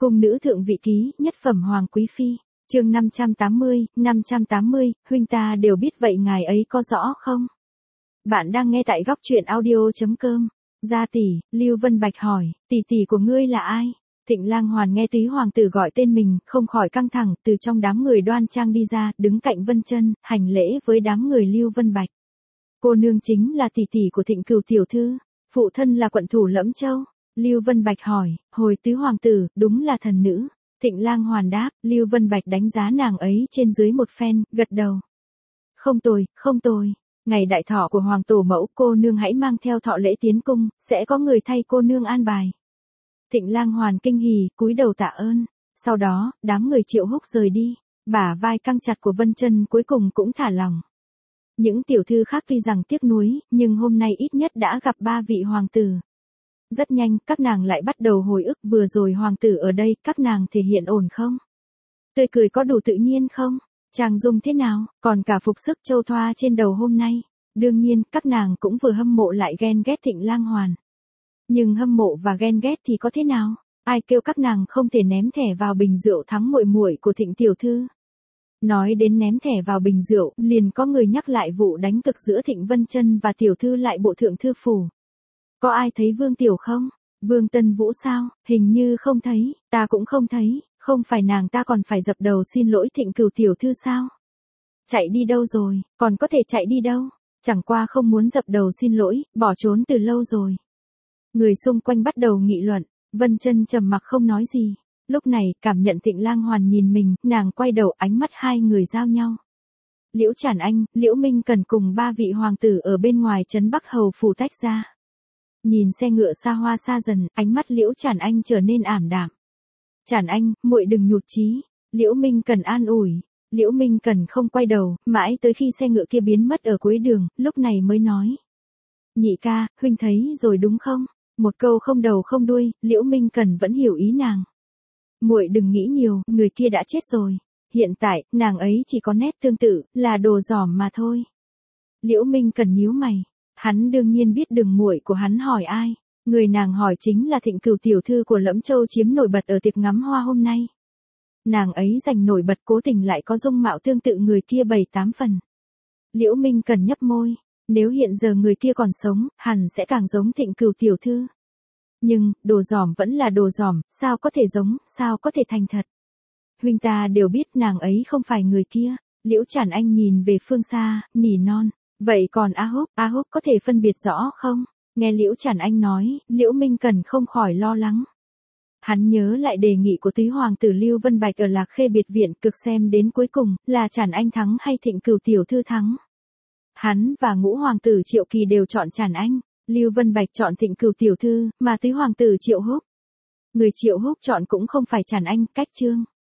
Cung nữ thượng vị ký, nhất phẩm hoàng quý phi. Chương 580, huynh ta đều biết vậy ngài ấy có rõ không? Bạn đang nghe tại góc truyện audio.com. Gia tỷ, Lưu Vân Bạch hỏi, tỷ tỷ của ngươi là ai? Thịnh Lang Hoàn nghe tý hoàng tử gọi tên mình, không khỏi căng thẳng, từ trong đám người đoan trang đi ra, đứng cạnh Vân Chân, hành lễ với đám người Lưu Vân Bạch. Cô nương chính là tỷ tỷ của Thịnh Cửu tiểu thư, phụ thân là quận thủ Lẫm Châu. Lưu Vân Bạch hỏi, hồi tứ hoàng tử, đúng là thần nữ. Thịnh Lang Hoàn đáp, Lưu Vân Bạch đánh giá nàng ấy trên dưới một phen, gật đầu. Không tồi, không tồi. Ngày đại thọ của hoàng tổ mẫu, cô nương hãy mang theo thọ lễ tiến cung, sẽ có người thay cô nương an bài. Thịnh Lang Hoàn kinh hỉ, cúi đầu tạ ơn. Sau đó, đám người Triệu Húc rời đi, bả vai căng chặt của Vân Chân cuối cùng cũng thả lòng. Những tiểu thư khác tuy rằng tiếc nuối, nhưng hôm nay ít nhất đã gặp ba vị hoàng tử. Rất nhanh, các nàng lại bắt đầu hồi ức vừa rồi hoàng tử ở đây, các nàng thể hiện ổn không? Tươi cười có đủ tự nhiên không? Trang dung thế nào? Còn cả phục sức châu thoa trên đầu hôm nay. Đương nhiên, các nàng cũng vừa hâm mộ lại ghen ghét Thịnh Lang Hoàn. Nhưng hâm mộ và ghen ghét thì có thế nào? Ai kêu các nàng không thể ném thẻ vào bình rượu thắng muội muội của Thịnh tiểu thư? Nói đến ném thẻ vào bình rượu, liền có người nhắc lại vụ đánh cực giữa Thịnh Vân Chân và tiểu thư lại bộ thượng thư phủ. Có ai thấy Vương Tiểu không? Vương Tân Vũ sao? Hình như không thấy, ta cũng không thấy, không phải nàng ta còn phải dập đầu xin lỗi Thịnh Cửu tiểu thư sao? Chạy đi đâu rồi, còn có thể chạy đi đâu? Chẳng qua không muốn dập đầu xin lỗi, bỏ trốn từ lâu rồi. Người xung quanh bắt đầu nghị luận, Vân Chân trầm mặc không nói gì. Lúc này, cảm nhận Thịnh Lang Hoàn nhìn mình, nàng quay đầu, ánh mắt hai người giao nhau. Liễu Trản Anh, Liễu Minh Cần cùng ba vị hoàng tử ở bên ngoài trấn Bắc Hầu phủ tách ra. Nhìn xe ngựa xa hoa xa dần, ánh mắt Liễu Trản Anh trở nên ảm đạm. Trản Anh, muội đừng nhụt chí. Liễu Minh Cần an ủi. Liễu Minh Cần không quay đầu, mãi tới khi xe ngựa kia biến mất ở cuối đường, lúc này mới nói. Nhị ca, huynh thấy rồi đúng không? Một câu không đầu không đuôi, Liễu Minh Cần vẫn hiểu ý nàng. Muội đừng nghĩ nhiều, người kia đã chết rồi. Hiện tại, nàng ấy chỉ có nét tương tự, là đồ giỏm mà thôi. Liễu Minh Cần nhíu mày. Hắn đương nhiên biết đường muội của hắn hỏi ai. Người nàng hỏi chính là Thịnh Cửu tiểu thư của Lẫm Châu chiếm nổi bật ở tiệc ngắm hoa hôm nay. Nàng ấy giành nổi bật cố tình lại có dung mạo tương tự người kia 7-8 phần. Liễu Minh Cần nhấp môi. Nếu hiện giờ người kia còn sống, hẳn sẽ càng giống Thịnh Cửu tiểu thư. Nhưng, đồ giỏm vẫn là đồ giỏm, sao có thể giống, sao có thể thành thật. Huynh ta đều biết nàng ấy không phải người kia. Liễu Trản Anh nhìn về phương xa, nỉ non. Vậy còn A Húc có thể phân biệt rõ không? Nghe Liễu Trản Anh nói, Liễu Minh Cần không khỏi lo lắng. Hắn nhớ lại đề nghị của tứ hoàng tử Lưu Vân Bạch ở Lạc Khê biệt viện, cực xem đến cuối cùng, là Trản Anh thắng hay Thịnh Cửu tiểu thư thắng. Hắn và ngũ hoàng tử Triệu Kỳ đều chọn Trản Anh, Lưu Vân Bạch chọn Thịnh Cửu tiểu thư, mà tứ hoàng tử Triệu Húc. Người Triệu Húc chọn cũng không phải Trản Anh, cách Trương.